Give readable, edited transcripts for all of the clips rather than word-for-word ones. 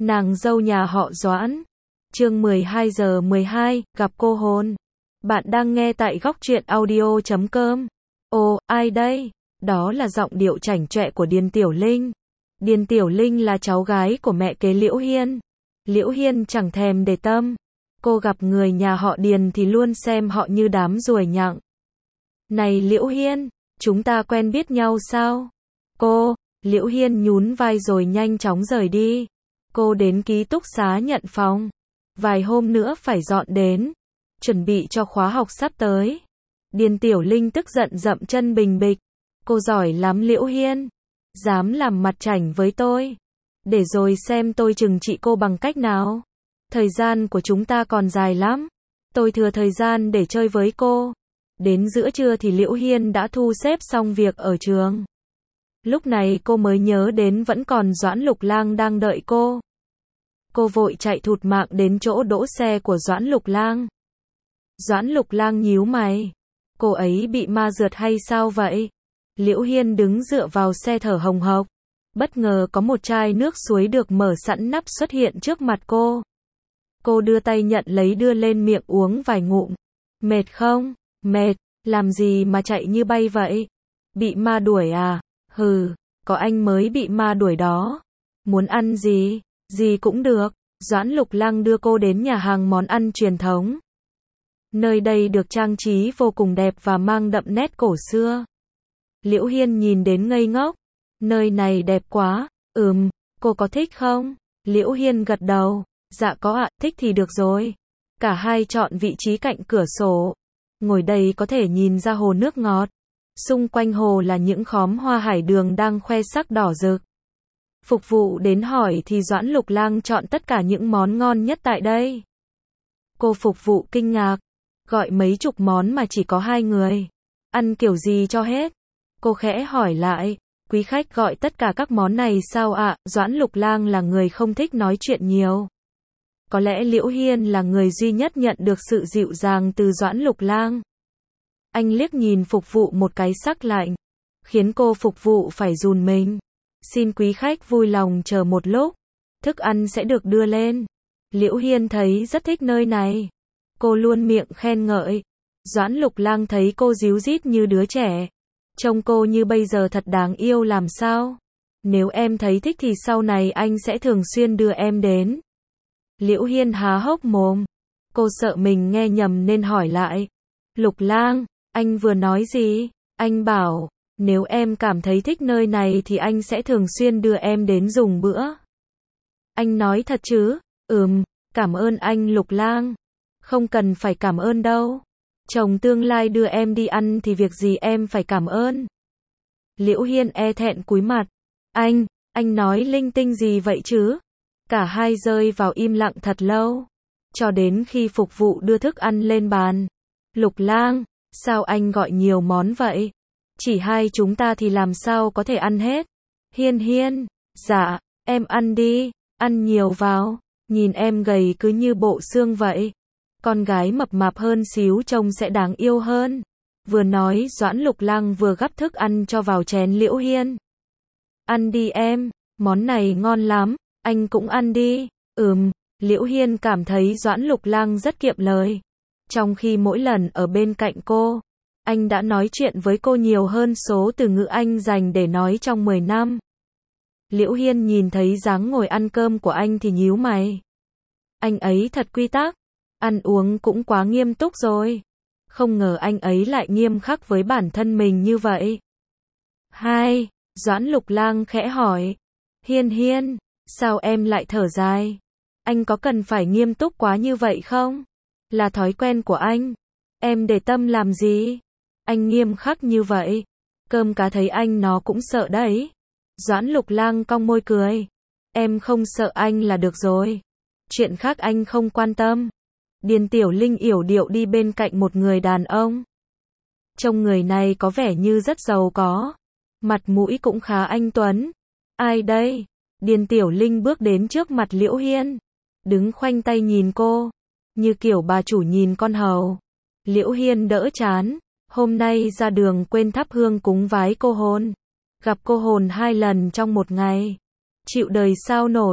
Nàng dâu nhà họ Doãn. Chương 12 giờ 12, gặp cô hồn. Bạn đang nghe tại góc truyện audio.com. Ồ, ai đây? Đó là giọng điệu chảnh chọe của Điền Tiểu Linh. Điền Tiểu Linh là cháu gái của mẹ kế Liễu Hiên. Liễu Hiên chẳng thèm để tâm. Cô gặp người nhà họ Điền thì luôn xem họ như đám ruồi nhặng. Này Liễu Hiên, chúng ta quen biết nhau sao? Liễu Hiên nhún vai rồi nhanh chóng rời đi. Cô đến ký túc xá nhận phòng. Vài hôm nữa phải dọn đến. Chuẩn bị cho khóa học sắp tới. Điền Tiểu Linh tức giận dậm chân bình bịch. Cô giỏi lắm Liễu Hiên. Dám làm mặt chảnh với tôi. Để rồi xem tôi trừng trị cô bằng cách nào. Thời gian của chúng ta còn dài lắm. Tôi thừa thời gian để chơi với cô. Đến giữa trưa thì Liễu Hiên đã thu xếp xong việc ở trường. Lúc này cô mới nhớ đến vẫn còn Doãn Lục Lang đang đợi cô. Cô vội chạy thụt mạng đến chỗ đỗ xe của Doãn Lục Lang. Doãn Lục Lang nhíu mày. Cô ấy bị ma rượt hay sao vậy? Liễu Hiên đứng dựa vào xe thở hồng hộc. Bất ngờ có một chai nước suối được mở sẵn nắp xuất hiện trước mặt cô. Cô đưa tay nhận lấy đưa lên miệng uống vài ngụm. Mệt không? Mệt, làm gì mà chạy như bay vậy? Bị ma đuổi à? Hừ, có anh mới bị ma đuổi đó. Muốn ăn gì? Gì cũng được. Doãn Lục Lang đưa cô đến nhà hàng món ăn truyền thống. Nơi đây được trang trí vô cùng đẹp và mang đậm nét cổ xưa. Liễu Hiên nhìn đến ngây ngốc. Nơi này đẹp quá. Cô có thích không? Liễu Hiên gật đầu. Dạ có ạ, thích thì được rồi. Cả hai chọn vị trí cạnh cửa sổ. Ngồi đây có thể nhìn ra hồ nước ngọt. Xung quanh hồ là những khóm hoa hải đường đang khoe sắc đỏ rực. Phục vụ đến hỏi thì Doãn Lục Lang chọn tất cả những món ngon nhất tại đây. Cô phục vụ kinh ngạc. Gọi mấy chục món mà chỉ có 2 người. Ăn kiểu gì cho hết? Cô khẽ hỏi lại. Quý khách gọi tất cả các món này sao ạ? Doãn Lục Lang là người không thích nói chuyện nhiều. Có lẽ Liễu Hiên là người duy nhất nhận được sự dịu dàng từ Doãn Lục Lang. Anh liếc nhìn phục vụ một cái sắc lạnh, khiến cô phục vụ phải run mình. Xin quý khách vui lòng chờ một lúc, thức ăn sẽ được đưa lên. Liễu Hiên thấy rất thích nơi này. Cô luôn miệng khen ngợi. Doãn Lục Lang thấy cô ríu rít như đứa trẻ. Trông cô như bây giờ thật đáng yêu làm sao. Nếu em thấy thích thì sau này anh sẽ thường xuyên đưa em đến. Liễu Hiên há hốc mồm. Cô sợ mình nghe nhầm nên hỏi lại. Lục Lang, anh vừa nói gì? Anh bảo, nếu em cảm thấy thích nơi này thì anh sẽ thường xuyên đưa em đến dùng bữa. Anh nói thật chứ? Cảm ơn anh Lục Lang. Không cần phải cảm ơn đâu. Chồng tương lai đưa em đi ăn thì việc gì em phải cảm ơn. Liễu Hiên e thẹn cúi mặt. Anh nói linh tinh gì vậy chứ? Cả hai rơi vào im lặng thật lâu. Cho đến khi phục vụ đưa thức ăn lên bàn. Lục Lang, sao anh gọi nhiều món vậy? Chỉ hai chúng ta thì làm sao có thể ăn hết? Hiên, dạ, em ăn đi, ăn nhiều vào. Nhìn em gầy cứ như bộ xương vậy. Con gái mập mạp hơn xíu trông sẽ đáng yêu hơn. Vừa nói Doãn Lục Lang vừa gắp thức ăn cho vào chén Liễu Hiên. Ăn đi em, món này ngon lắm, anh cũng ăn đi. Liễu Hiên cảm thấy Doãn Lục Lang rất kiệm lời. Trong khi mỗi lần ở bên cạnh cô, anh đã nói chuyện với cô nhiều hơn số từ ngữ anh dành để nói trong 10 năm. Liễu Hiên nhìn thấy dáng ngồi ăn cơm của anh thì nhíu mày. Anh ấy thật quy tắc, ăn uống cũng quá nghiêm túc rồi. Không ngờ anh ấy lại nghiêm khắc với bản thân mình như vậy. Doãn Lục Lang khẽ hỏi. Hiên, sao em lại thở dài? Anh có cần phải nghiêm túc quá như vậy không? Là thói quen của anh. Em để tâm làm gì? Anh nghiêm khắc như vậy. Cơm cá thấy anh nó cũng sợ đấy. Doãn Lục Lang cong môi cười. Em không sợ anh là được rồi. Chuyện khác anh không quan tâm. Điền Tiểu Linh yểu điệu đi bên cạnh một người đàn ông. Trông người này có vẻ như rất giàu có. Mặt mũi cũng khá anh tuấn. Ai đây? Điền Tiểu Linh bước đến trước mặt Liễu Hiên. Đứng khoanh tay nhìn cô. Như kiểu bà chủ nhìn con hầu. Liễu Hiên đỡ chán. Hôm nay ra đường quên thắp hương cúng vái cô hồn. Gặp cô hồn 2 lần trong một ngày. Chịu đời sao nổi.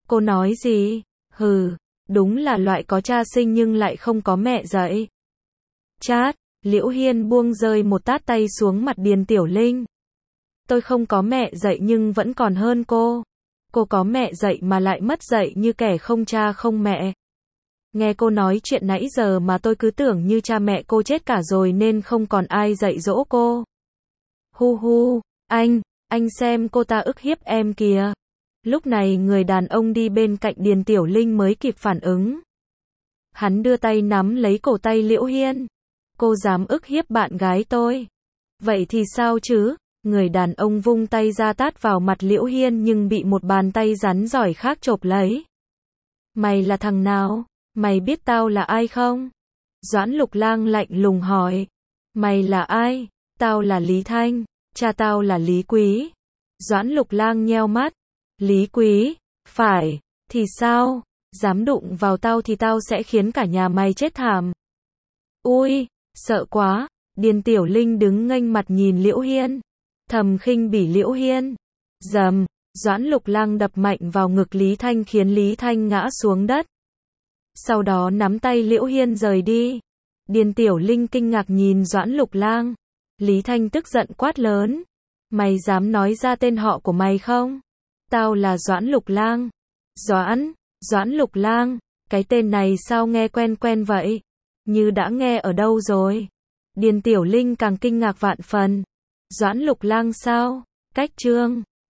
Cô nói gì? Hừ, đúng là loại có cha sinh nhưng lại không có mẹ dạy. Chát, Liễu Hiên buông rơi một tát tay xuống mặt Điền Tiểu Linh. Tôi không có mẹ dạy nhưng vẫn còn hơn cô. Cô có mẹ dạy mà lại mất dạy như kẻ không cha không mẹ. Nghe cô nói chuyện nãy giờ mà tôi cứ tưởng như cha mẹ cô chết cả rồi nên không còn ai dạy dỗ cô. Hu hu, anh xem cô ta ức hiếp em kìa. Lúc này người đàn ông đi bên cạnh Điền Tiểu Linh mới kịp phản ứng. Hắn đưa tay nắm lấy cổ tay Liễu Hiên. Cô dám ức hiếp bạn gái tôi. Vậy thì sao chứ? Người đàn ông vung tay ra tát vào mặt Liễu Hiên nhưng bị một bàn tay rắn giỏi khác chộp lấy. Mày là thằng nào? Mày biết tao là ai không? Doãn Lục Lang lạnh lùng hỏi. Mày là ai? Tao là Lý Thanh, cha tao là Lý Quý. Doãn Lục Lang nheo mắt. Lý Quý, phải, thì sao? Dám đụng vào tao thì tao sẽ khiến cả nhà mày chết thảm. Ui, sợ quá. Điền Tiểu Linh đứng nghênh mặt nhìn Liễu Hiên, thầm khinh bỉ Liễu Hiên. Dầm, Doãn Lục Lang đập mạnh vào ngực Lý Thanh khiến Lý Thanh ngã xuống đất. Sau đó nắm tay Liễu Hiên rời đi. Điền Tiểu Linh kinh ngạc nhìn Doãn Lục Lang. Lý Thanh tức giận quát lớn. Mày dám nói ra tên họ của mày không? Tao là Doãn Lục Lang. Doãn Lục Lang, cái tên này sao nghe quen quen vậy? Như đã nghe ở đâu rồi? Điền Tiểu Linh càng kinh ngạc vạn phần. Doãn Lục Lang sao? Cách chương